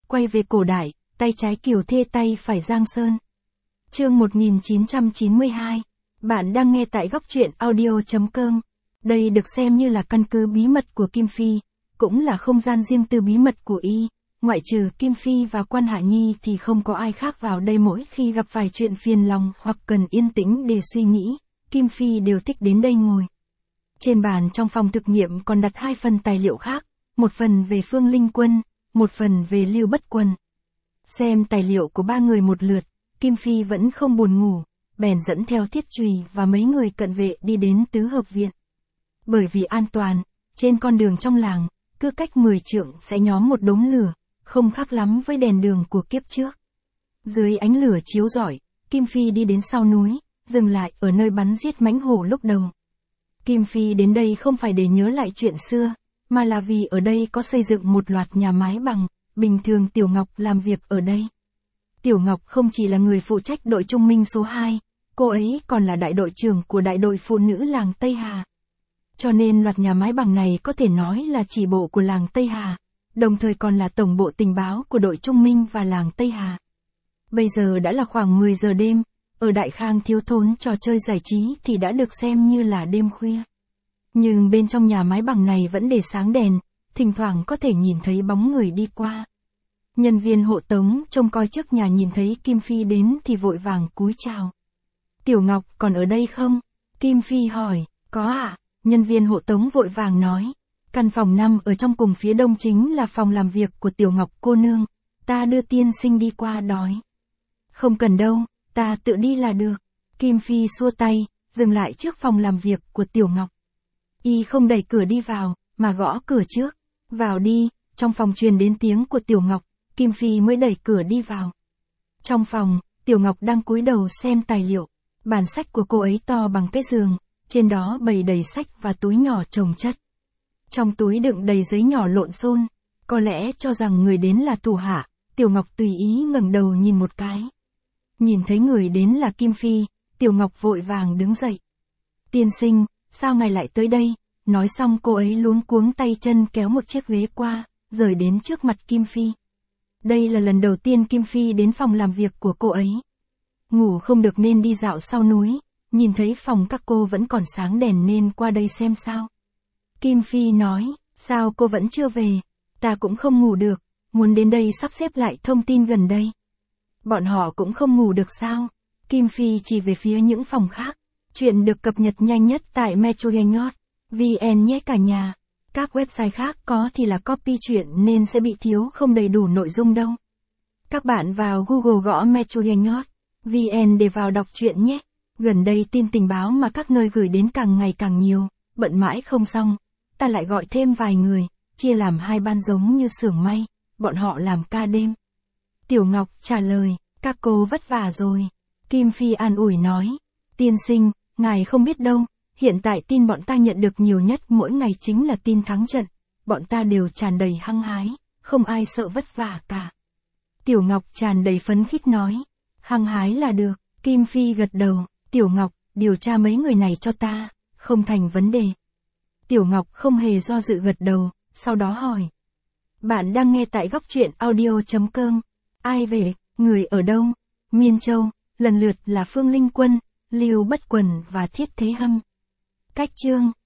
quay về cổ đại, tay trái Kiều Thê tay phải Giang Sơn. Chương 1992. Bạn đang nghe tại góc truyện audio.com. Đây được xem như là căn cứ bí mật của Kim Phi, cũng là không gian riêng tư bí mật của y. Ngoại trừ Kim Phi và Quan Hạ Nhi thì không có ai khác vào đây mỗi khi gặp phải chuyện phiền lòng hoặc cần yên tĩnh để suy nghĩ. Kim Phi đều thích đến đây ngồi. Trên bàn trong phòng thực nghiệm còn đặt 2 phần tài liệu khác, một phần về Phương Linh Quân, một phần về Lưu Bất Quân. Xem tài liệu của 3 người một lượt, Kim Phi vẫn không buồn ngủ, bèn dẫn theo Thiết Chùy và mấy người cận vệ đi đến Tứ Hợp Viện. Bởi vì an toàn, trên con đường trong làng, cứ cách 10 trượng sẽ nhóm một đống lửa, không khác lắm với đèn đường của kiếp trước. Dưới ánh lửa chiếu rọi, Kim Phi đi đến sau núi, dừng lại ở nơi bắn giết mãnh hổ lúc đầu. Kim Phi đến đây không phải để nhớ lại chuyện xưa, mà là vì ở đây có xây dựng một loạt nhà mái bằng, bình thường Tiểu Ngọc làm việc ở đây. Tiểu Ngọc không chỉ là người phụ trách đội trung minh số 2, cô ấy còn là đại đội trưởng của đại đội phụ nữ làng Tây Hà. Cho nên loạt nhà mái bằng này có thể nói là chỉ bộ của làng Tây Hà, đồng thời còn là tổng bộ tình báo của đội trung minh và làng Tây Hà. Bây giờ đã là khoảng 10 giờ đêm, ở Đại Khang thiếu thốn trò chơi giải trí thì đã được xem như là đêm khuya. Nhưng bên trong nhà mái bằng này vẫn để sáng đèn, thỉnh thoảng có thể nhìn thấy bóng người đi qua. Nhân viên hộ tống trông coi trước nhà nhìn thấy Kim Phi đến thì vội vàng cúi chào. Tiểu Ngọc còn ở đây không? Kim Phi hỏi. Có ạ. Nhân viên hộ tống vội vàng nói. Căn phòng 5 ở trong cùng phía đông chính là phòng làm việc của Tiểu Ngọc cô nương. Ta đưa tiên sinh đi qua đói. Không cần đâu, ta tự đi là được. Kim Phi xua tay, dừng lại trước phòng làm việc của Tiểu Ngọc. Y không đẩy cửa đi vào, mà gõ cửa trước. Vào đi. Trong phòng truyền đến tiếng của Tiểu Ngọc, Kim Phi mới đẩy cửa đi vào. Trong phòng, Tiểu Ngọc đang cúi đầu xem tài liệu. Bàn sách của cô ấy to bằng cái giường, trên đó bày đầy sách và túi nhỏ chồng chất. Trong túi đựng đầy giấy nhỏ lộn xộn, có lẽ cho rằng người đến là thủ hạ, Tiểu Ngọc tùy ý ngẩng đầu nhìn một cái. Nhìn thấy người đến là Kim Phi, Tiểu Ngọc vội vàng đứng dậy. Tiên sinh, sao ngài lại tới đây? Nói xong cô ấy luống cuống tay chân kéo một chiếc ghế qua, rời đến trước mặt Kim Phi. Đây là lần đầu tiên Kim Phi đến phòng làm việc của cô ấy. Ngủ không được nên đi dạo sau núi, nhìn thấy phòng các cô vẫn còn sáng đèn nên qua đây xem sao. Kim Phi nói, sao cô vẫn chưa về? Ta cũng không ngủ được, muốn đến đây sắp xếp lại thông tin gần đây. Bọn họ cũng không ngủ được sao? Kim Phi chỉ về phía những phòng khác. Chuyện được cập nhật nhanh nhất tại metroyengot.vn nhé cả nhà. Các website khác có thì là copy chuyện nên sẽ bị thiếu không đầy đủ nội dung đâu. Các bạn vào Google gõ metroyengot.vn để vào đọc truyện nhé. Gần đây tin tình báo mà các nơi gửi đến càng ngày càng nhiều, bận mãi không xong. Ta lại gọi thêm vài người, chia làm 2 ban giống như xưởng may, bọn họ làm ca đêm. Tiểu Ngọc trả lời, các cô vất vả rồi. Kim Phi an ủi nói, tiên sinh, ngài không biết đâu, hiện tại tin bọn ta nhận được nhiều nhất mỗi ngày chính là tin thắng trận. Bọn ta đều tràn đầy hăng hái, không ai sợ vất vả cả. Tiểu Ngọc tràn đầy phấn khích nói, hăng hái là được. Kim Phi gật đầu, Tiểu Ngọc, điều tra mấy người này cho ta, không thành vấn đề. Tiểu Ngọc không hề do dự gật đầu, sau đó hỏi. Bạn đang nghe tại góc truyện audio.com. Ai về, người ở đâu? Miên Châu, lần lượt là Phương Linh Quân, Lưu Bất Quần và Thiết Thế Hâm. Cách chương